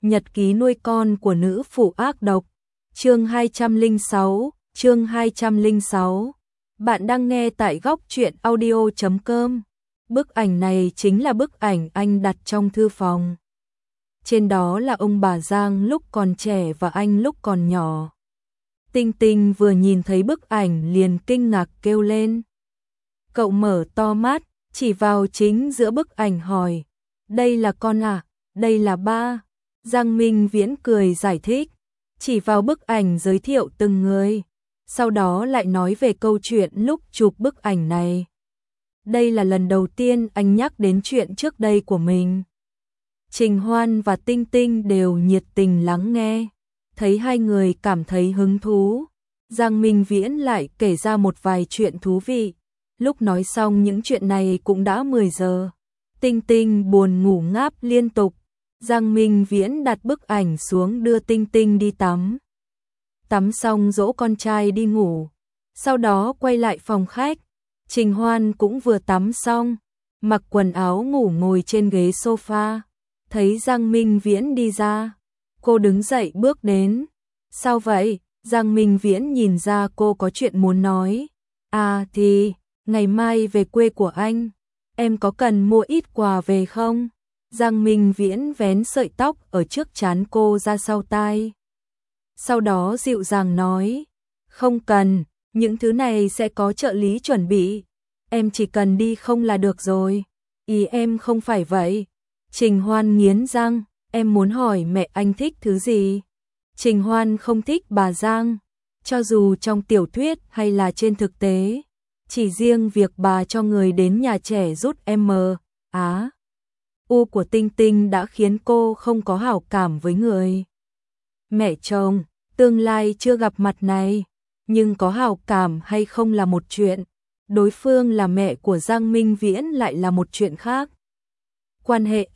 Nhật ký nuôi con của nữ phụ ác độc. Chương 206. Bạn đang nghe tại góc truyện audio.com. Bức ảnh này chính là bức ảnh anh đặt trong thư phòng. Trên đó là ông bà Giang lúc còn trẻ và anh lúc còn nhỏ. Tinh Tinh vừa nhìn thấy bức ảnh liền kinh ngạc kêu lên. Cậu mở to mắt, chỉ vào chính giữa bức ảnh hỏi. Đây là con à? Đây là ba. Giang Minh Viễn cười giải thích, chỉ vào bức ảnh giới thiệu từng người. Sau đó lại nói về câu chuyện lúc chụp bức ảnh này. Đây là lần đầu tiên anh nhắc đến chuyện trước đây của mình. Trình Hoan và Tinh Tinh đều nhiệt tình lắng nghe. Thấy hai người cảm thấy hứng thú, Giang Minh Viễn lại kể ra một vài chuyện thú vị. Lúc nói xong những chuyện này cũng đã 10 giờ. Tinh Tinh buồn ngủ ngáp liên tục. Giang Minh Viễn đặt bức ảnh xuống đưa Tinh Tinh đi tắm. Tắm xong dỗ con trai đi ngủ. Sau đó quay lại phòng khách. Trình Hoan cũng vừa tắm xong, mặc quần áo ngủ ngồi trên ghế sofa. Thấy Giang Minh Viễn đi ra, cô đứng dậy bước đến. Sao vậy? Giang Minh Viễn nhìn ra cô có chuyện muốn nói. À thì, ngày mai về quê của anh, em có cần mua ít quà về không? Giang Minh Viễn vén sợi tóc ở trước trán cô ra sau tai. Sau đó dịu dàng nói, không cần, những thứ này sẽ có trợ lý chuẩn bị. Em chỉ cần đi không là được rồi. Ý em không phải vậy. Trình Hoan nghiến răng, em muốn hỏi mẹ anh thích thứ gì? Trình Hoan không thích bà Giang, cho dù trong tiểu thuyết hay là trên thực tế. Chỉ riêng việc bà cho người đến nhà trẻ rút U của Tinh Tinh đã khiến cô không có hảo cảm với người mẹ chồng tương lai chưa gặp mặt này, nhưng có hảo cảm hay không là một chuyện, đối phương là mẹ của Giang Minh Viễn lại là một chuyện khác. Quan hệ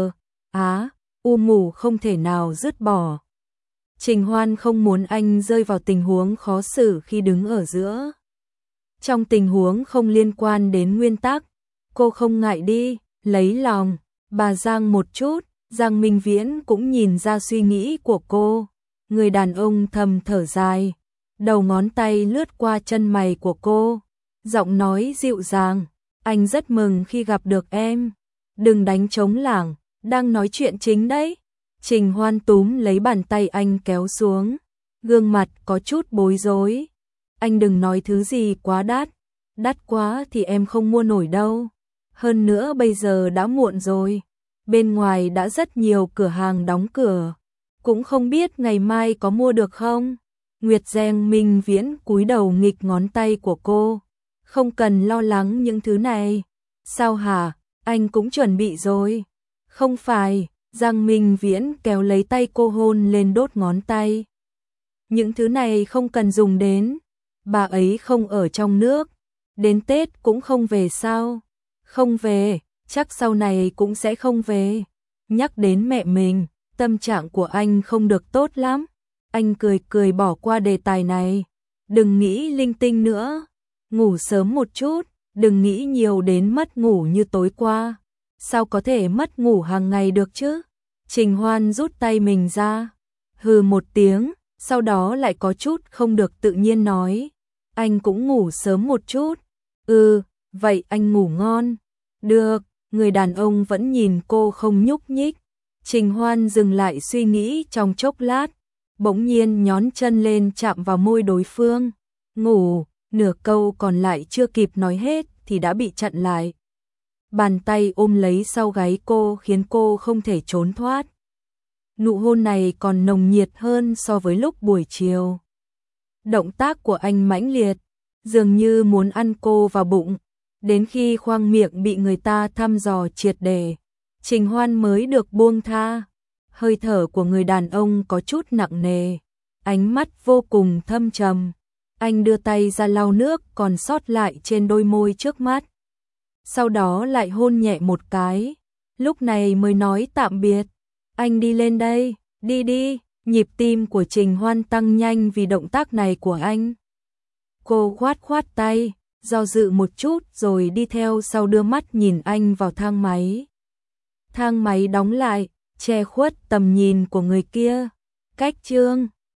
U mù không thể nào dứt bỏ. Trình Hoan không muốn anh rơi vào tình huống khó xử khi đứng ở giữa. Trong tình huống không liên quan đến nguyên tắc, cô không ngại đi, lấy lòng bà Giang một chút. Giang Minh Viễn cũng nhìn ra suy nghĩ của cô. Người đàn ông thầm thở dài, đầu ngón tay lướt qua chân mày của cô, giọng nói dịu dàng, anh rất mừng khi gặp được em. Đừng đánh trống lảng, đang nói chuyện chính đấy. Trình Hoan túm lấy bàn tay anh kéo xuống, gương mặt có chút bối rối. Anh đừng nói thứ gì quá đắt, đắt quá thì em không mua nổi đâu. Hơn nữa bây giờ đã muộn rồi, bên ngoài đã rất nhiều cửa hàng đóng cửa, cũng không biết ngày mai có mua được không. Giang Minh Viễn cúi đầu nghịch ngón tay của cô, không cần lo lắng những thứ này. Sao hả, anh cũng chuẩn bị rồi. Không phải, Giang Minh Viễn kéo lấy tay cô hôn lên đốt ngón tay. Những thứ này không cần dùng đến, bà ấy không ở trong nước, đến Tết cũng không về sao? Không về, chắc sau này cũng sẽ không về. Nhắc đến mẹ mình, tâm trạng của anh không được tốt lắm. Anh cười cười bỏ qua đề tài này. Đừng nghĩ linh tinh nữa, ngủ sớm một chút, đừng nghĩ nhiều đến mất ngủ như tối qua. Sao có thể mất ngủ hàng ngày được chứ? Trình Hoan rút tay mình ra, hừ một tiếng, sau đó lại có chút không được tự nhiên nói. Anh cũng ngủ sớm một chút. Vậy anh ngủ ngon. Được, người đàn ông vẫn nhìn cô không nhúc nhích. Trình Hoan dừng lại suy nghĩ trong chốc lát, bỗng nhiên nhón chân lên chạm vào môi đối phương. Ngủ, nửa câu còn lại chưa kịp nói hết thì đã bị chặn lại. Bàn tay ôm lấy sau gáy cô khiến cô không thể trốn thoát. Nụ hôn này còn nồng nhiệt hơn so với lúc buổi chiều. Động tác của anh mãnh liệt, dường như muốn ăn cô vào bụng. Đến khi khoang miệng bị người ta thăm dò triệt để, Trình Hoan mới được buông tha. Hơi thở của người đàn ông có chút nặng nề, ánh mắt vô cùng thâm trầm. Anh đưa tay ra lau nước còn sót lại trên đôi môi trước mắt. Sau đó lại hôn nhẹ một cái, lúc này mới nói tạm biệt. Anh đi lên đây, đi đi. Nhịp tim của Trình Hoan tăng nhanh vì động tác này của anh. Cô khoát tay, do dự một chút rồi đi theo sau đưa mắt nhìn anh vào thang máy. Thang máy đóng lại, che khuất tầm nhìn của người kia. Cách chương